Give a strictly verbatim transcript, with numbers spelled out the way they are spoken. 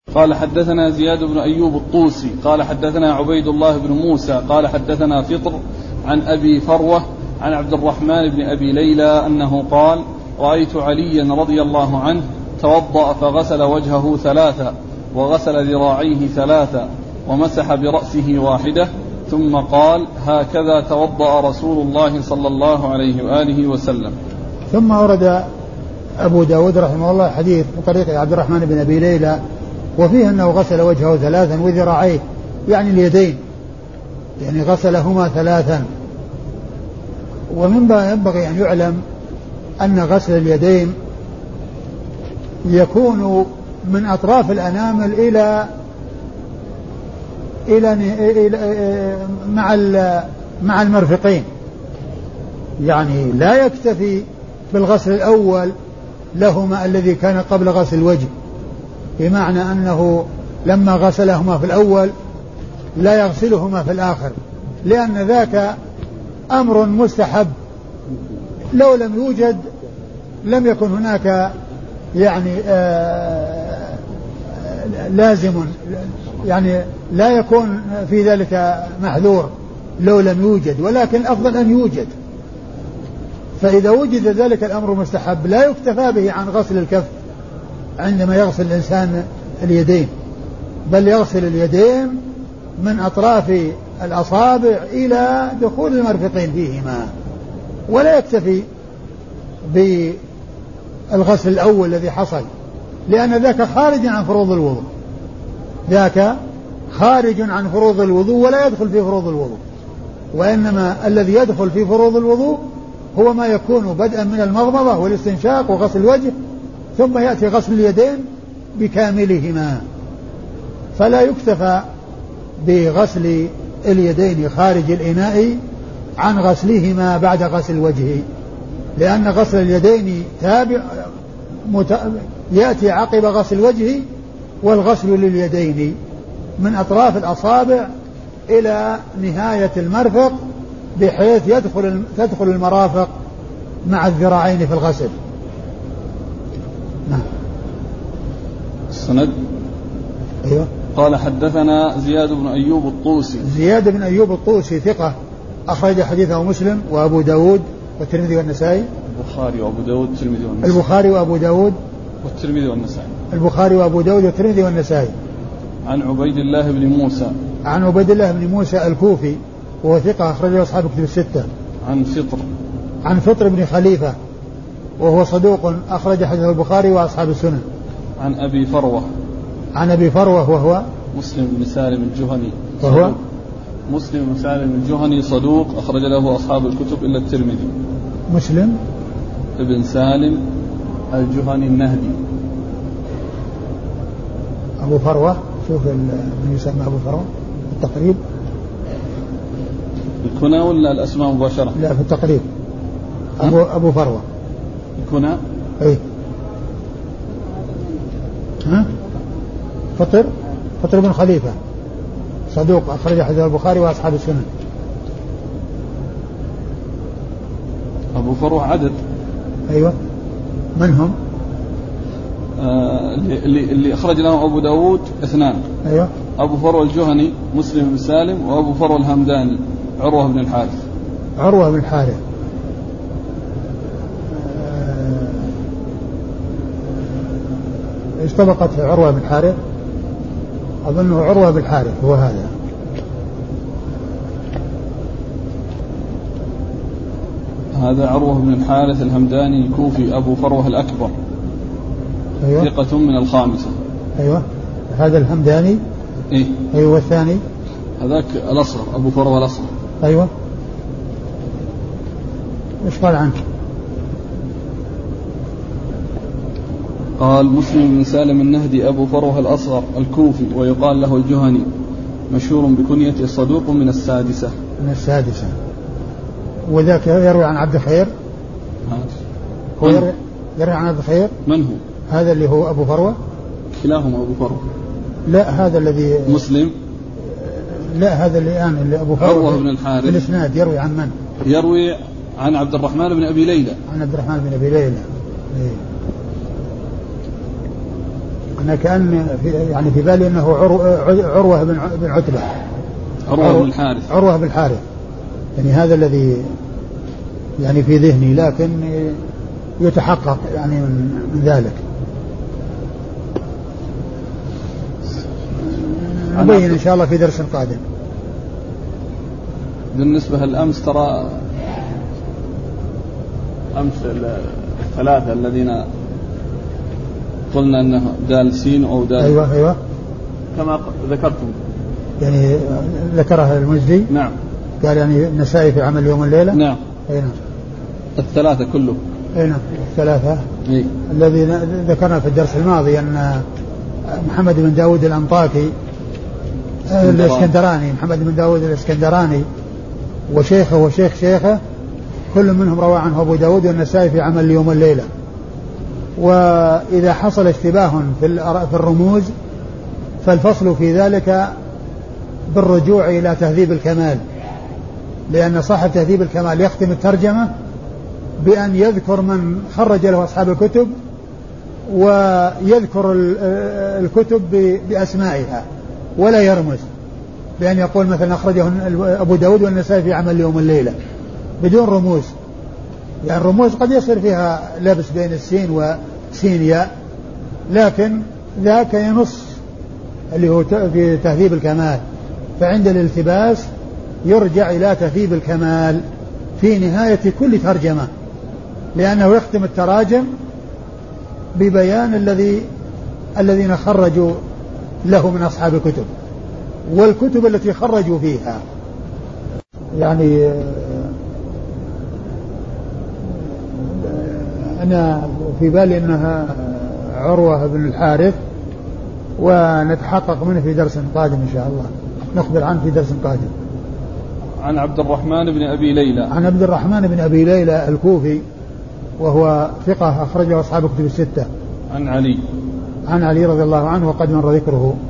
قال حدثنا زياد بن أيوب الطوسي قال حدثنا عبيد الله بن موسى قال حدثنا فطر عن أبي فروة عن عبد الرحمن بن أبي ليلى أنه قال رأيت عليا رضي الله عنه توضأ فغسل وجهه ثلاثا وغسل ذراعيه ثلاثا ومسح برأسه واحدة ثم قال هكذا توضأ رسول الله صلى الله عليه وآله وسلم. ثم ورد أبو داود رحمه الله حديث بطريق عبد الرحمن بن أبي ليلى وفيه أنه غسل وجهه ثلاثا وذراعيه يعني اليدين يعني غسلهما ثلاثا. ومما ينبغي أن يعلم أن غسل اليدين يكون من أطراف الأنامل إلى إلى مع مع المرفقين، يعني لا يكتفي بالغسل الأول لهما الذي كان قبل غسل الوجه، بمعنى أنه لما غسلهما في الأول لا يغسلهما في الآخر، لأن ذاك أمر مستحب لو لم يوجد لم يكن هناك يعني آه لازم يعني لا يكون في ذلك محذور لو لم يوجد، ولكن الأفضل أن يوجد. فإذا وجد ذلك الأمر مستحب لا يكتفى به عن غسل الكف عندما يغسل الإنسان اليدين، بل يغسل اليدين من أطراف الأصابع إلى دخول المرفقين فيهما، ولا يكتفي بالغسل الأول الذي حصل، لأن ذاك خارج عن فروض الوضوء، ذاك خارج عن فروض الوضوء ولا يدخل في فروض الوضوء، وإنما الذي يدخل في فروض الوضوء هو ما يكون بدءا من المضمضة والاستنشاق وغسل الوجه، ثم يأتي غسل اليدين بكاملهما. فلا يكتفى بغسل اليدين خارج الإناء عن غسلهما بعد غسل الوجه، لأن غسل اليدين تابع مت... يأتي عقب غسل الوجه، والغسل لليدين من أطراف الأصابع إلى نهاية المرفق بحيث يدخل تدخل المرافق مع الذراعين في الغسل. نعم. السند. أيوه. قال حدثنا زياد بن أيوب الطوسي. زياد بن أيوب الطوسي ثقة أخرج حديثه مسلم وأبو داود والترمذي والنسائي. البخاري وأبو داود والترمذي والنسائي. البخاري وأبو داود والترمذي والنسائي. البخاري وأبو داود والترمذي والنسائي. عن عبيد الله بن موسى. عن عبيد الله بن موسى الكوفي وهو ثقة أخرجه أصحاب الكتب الستة. عن فطر. عن فطر بن خليفة وهو صدوق أخرج حديثه البخاري وأصحاب السنن. عن أبي فروة. عن أبي فروة وهو مسلم بن سالم الجهني. وهو مسلم بن سالم الجهني صدوق أخرج له أصحاب الكتب إلا الترمذي. مسلم ابن سالم الجهني النهدي. أبو فروة شوف من يسمى أبو فروة التقريب. الكنى ولا الأسماء مباشرة؟ لا في التقريب أبو, أبو فروة الكنى. أي ها فطر فطر بن خليفة صدوق أخرج حديث البخاري وأصحاب السنن. أبو فروة عدد. أيوة. من هم؟ آه اللي, اللي أخرج له أبو داود اثنان. أيوة. أبو فروة الجهني مسلم بن سالم، وأبو فروة الهمداني عروة بن الحارث. عروة بن الحارث. ايش طبقت عروة بن الحارث؟ أظنه عروة بن الحارث هو هذا. هذا عروة بن الحارث الهمداني الكوفي أبو فروة الأكبر. أيوة. ثقة من الخامسة. أيوة. هذا الهمداني. إيه. أيوة. والثاني هذاك الأصغر أبو فروة الأصغر. أيوة. إيش قال عنك؟ قال مسلم بن سالم النهدي أبو فروة الأصغر الكوفي ويقال له الجهني، مشهور بكنيته صدوق من السادسة. من السادسة. وذاك يروي عن عبد الخير. هو يروي, يروي عن عبد الخير. من هو؟ هذا اللي هو أبو فروة. كلاهما أبو فروة. لا هذا الذي مسلم. لا هذا اللي الآن اللي أبو فروة. عروة بن الحارث. الإسناد يروي عن من؟ يروي عن عبد الرحمن بن أبي ليلى. عن عبد الرحمن بن أبي ليلى. إيه. أنا كأن في يعني في بالي أنه عروة بن بن عتبة عروة بن الحارث عروة بن الحارث يعني هذا الذي يعني في ذهني، لكن يتحقق يعني من, من ذلك. نبين إن شاء الله في درس قادم. بالنسبة للأمس ترى أمس الثلاثة الذين قلنا أنه دال سين أو دال أيوة أيوة كما ذكرتم يعني ذكرها المجدي. نعم. قال يعني النسائي في عمل يوم الليلة. نعم. أي نعم. الثلاثة كله. أي نعم الثلاثة. إيه؟ الذي ذكرنا في الدرس الماضي أن محمد بن داود الأنطاكي الاسكندراني محمد بن داود الاسكندراني وشيخه وشيخ شيخه كل منهم روى عنه أبو داود والنسائي في عمل يوم الليلة. وإذا حصل اشتباه في الرموز فالفصل في ذلك بالرجوع إلى تهذيب الكمال، لأن صاحب تهذيب الكمال يختم الترجمة بأن يذكر من خرج له أصحاب الكتب ويذكر الكتب بأسمائها ولا يرمز، بأن يقول مثلا أخرجه أبو داود والنسائي في عمل يوم الليلة بدون رموز، يعني الرموز قد يصير فيها لبس بين السين وسين ياء، لكن ذاك ينص اللي هو في تهذيب الكمال. فعند الالتباس يرجع إلى تهذيب الكمال في نهاية كل ترجمة، لأنه يختم التراجم ببيان الذي الذين خرجوا له من أصحاب الكتب والكتب التي خرجوا فيها. يعني أنا في بالي أنها عروة بن الحارث، ونتحقق منه في درس قادم إن شاء الله، نخبر عنه في درس قادم. عن عبد الرحمن بن أبي ليلى. عن عبد الرحمن بن أبي ليلى الكوفي وهو ثقة أخرجه أصحاب الكتب الستة. عن علي. عن علي رضي الله عنه وقد مر ذكره.